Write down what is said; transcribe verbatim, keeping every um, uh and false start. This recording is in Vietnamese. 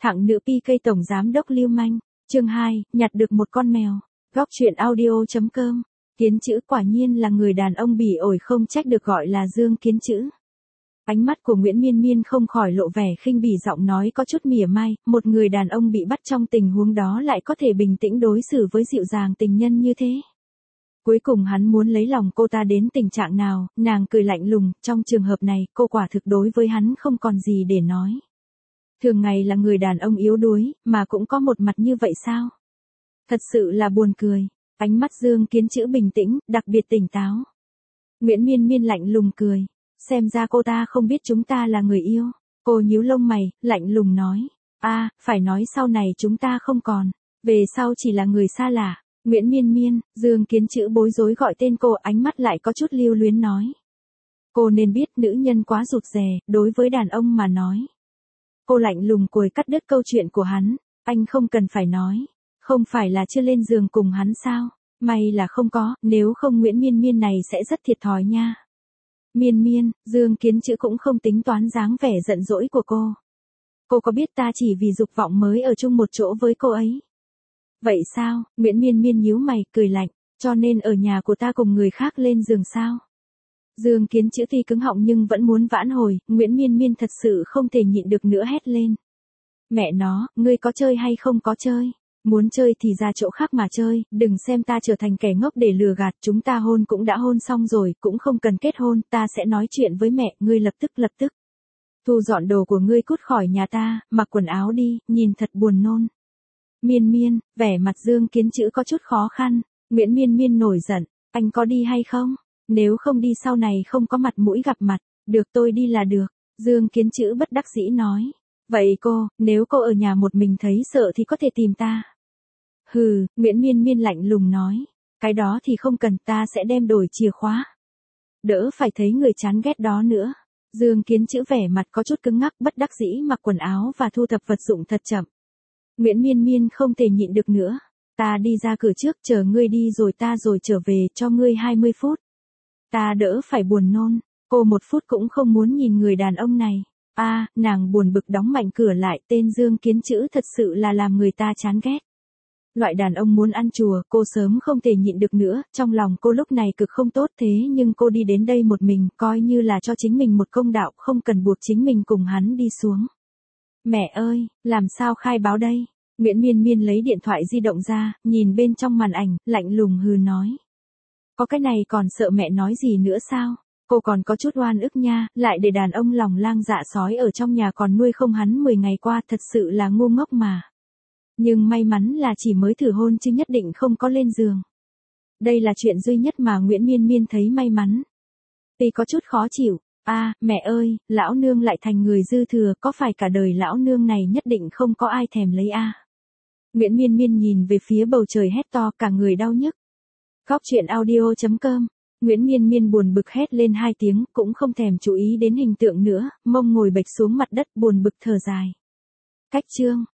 Thẳng nữ pi cây tổng giám đốc lưu manh. Chương hai, nhặt được một con mèo. Góc truyện audio.com. Kiến Chữ quả nhiên là người đàn ông bỉ ổi không trách được gọi là Dương Kiến Chữ. Ánh mắt của Nguyễn Miên Miên không khỏi lộ vẻ khinh bỉ, giọng nói có chút mỉa mai, một người đàn ông bị bắt trong tình huống đó lại có thể bình tĩnh đối xử với dịu dàng tình nhân như thế. Cuối cùng hắn muốn lấy lòng cô ta đến tình trạng nào, nàng cười lạnh lùng, trong trường hợp này cô quả thực đối với hắn không còn gì để nói. Thường ngày là người đàn ông yếu đuối, mà cũng có một mặt như vậy sao? Thật sự là buồn cười. Ánh mắt Dương Kiến Chữ bình tĩnh, đặc biệt tỉnh táo. Nguyễn Miên Miên lạnh lùng cười. Xem ra cô ta không biết chúng ta là người yêu. Cô nhíu lông mày, lạnh lùng nói. a à, phải nói sau này chúng ta không còn. Về sau chỉ là người xa lạ. Nguyễn Miên Miên, Dương Kiến Chữ bối rối gọi tên cô, ánh mắt lại có chút lưu luyến nói. Cô nên biết nữ nhân quá rụt rè, đối với đàn ông mà nói. Cô lạnh lùng cười cắt đứt câu chuyện của hắn. Anh không cần phải nói. Không phải là chưa lên giường cùng hắn sao? May là không có, nếu không Nguyễn Miên Miên này sẽ rất thiệt thòi nha. Miên Miên, Dương Kiến Chữ cũng không tính toán dáng vẻ giận dỗi của cô. Cô có biết ta chỉ vì dục vọng mới ở chung một chỗ với cô ấy? Vậy sao? Nguyễn Miên Miên nhíu mày, cười lạnh, cho nên ở nhà của ta cùng người khác lên giường sao? Dương Kiến Chữ tuy cứng họng nhưng vẫn muốn vãn hồi, Nguyễn Miên Miên thật sự không thể nhịn được nữa hét lên. Mẹ nó, ngươi có chơi hay không có chơi? Muốn chơi thì ra chỗ khác mà chơi, đừng xem ta trở thành kẻ ngốc để lừa gạt, chúng ta hôn cũng đã hôn xong rồi, cũng không cần kết hôn, ta sẽ nói chuyện với mẹ, ngươi lập tức lập tức. Thu dọn đồ của ngươi cút khỏi nhà ta, mặc quần áo đi, nhìn thật buồn nôn. Miên Miên, vẻ mặt Dương Kiến Chữ có chút khó khăn, Nguyễn Miên Miên nổi giận, anh có đi hay không? Nếu không đi sau này không có mặt mũi gặp mặt, được tôi đi là được, Dương Kiến Chữ bất đắc dĩ nói. Vậy cô, nếu cô ở nhà một mình thấy sợ thì có thể tìm ta. Hừ, Nguyễn Miên Miên lạnh lùng nói. Cái đó thì không cần, ta sẽ đem đổi chìa khóa. Đỡ phải thấy người chán ghét đó nữa. Dương Kiến Chữ vẻ mặt có chút cứng ngắc, bất đắc dĩ mặc quần áo và thu thập vật dụng thật chậm. Nguyễn Miên Miên không thể nhịn được nữa. Ta đi ra cửa trước, chờ ngươi đi rồi ta rồi trở về, cho ngươi hai mươi phút. Ta đỡ phải buồn nôn. Cô một phút cũng không muốn nhìn người đàn ông này. a à, nàng buồn bực đóng mạnh cửa lại, tên Dương Kiến Chữ thật sự là làm người ta chán ghét. Loại đàn ông muốn ăn chùa, cô sớm không thể nhịn được nữa, trong lòng cô lúc này cực không tốt, thế nhưng cô đi đến đây một mình, coi như là cho chính mình một công đạo, không cần buộc chính mình cùng hắn đi xuống. Mẹ ơi, làm sao khai báo đây? Nguyễn Miên Miên lấy điện thoại di động ra, nhìn bên trong màn ảnh, lạnh lùng hừ nói. Có cái này còn sợ mẹ nói gì nữa sao? Cô còn có chút oan ức nha, lại để đàn ông lòng lang dạ sói ở trong nhà còn nuôi không hắn mười ngày qua, thật sự là ngu ngốc mà. Nhưng may mắn là chỉ mới thử hôn chứ nhất định không có lên giường. Đây là chuyện duy nhất mà Nguyễn Miên Miên thấy may mắn. Tuy có chút khó chịu, a à, mẹ ơi, lão nương lại thành người dư thừa, có phải cả đời lão nương này nhất định không có ai thèm lấy a à? Nguyễn Miên Miên nhìn về phía bầu trời hét to, cả người đau nhức. Góc truyện audio.com. Nguyễn Miên Miên buồn bực hét lên hai tiếng, cũng không thèm chú ý đến hình tượng nữa, mông ngồi bệt xuống mặt đất buồn bực thở dài. Cách chương.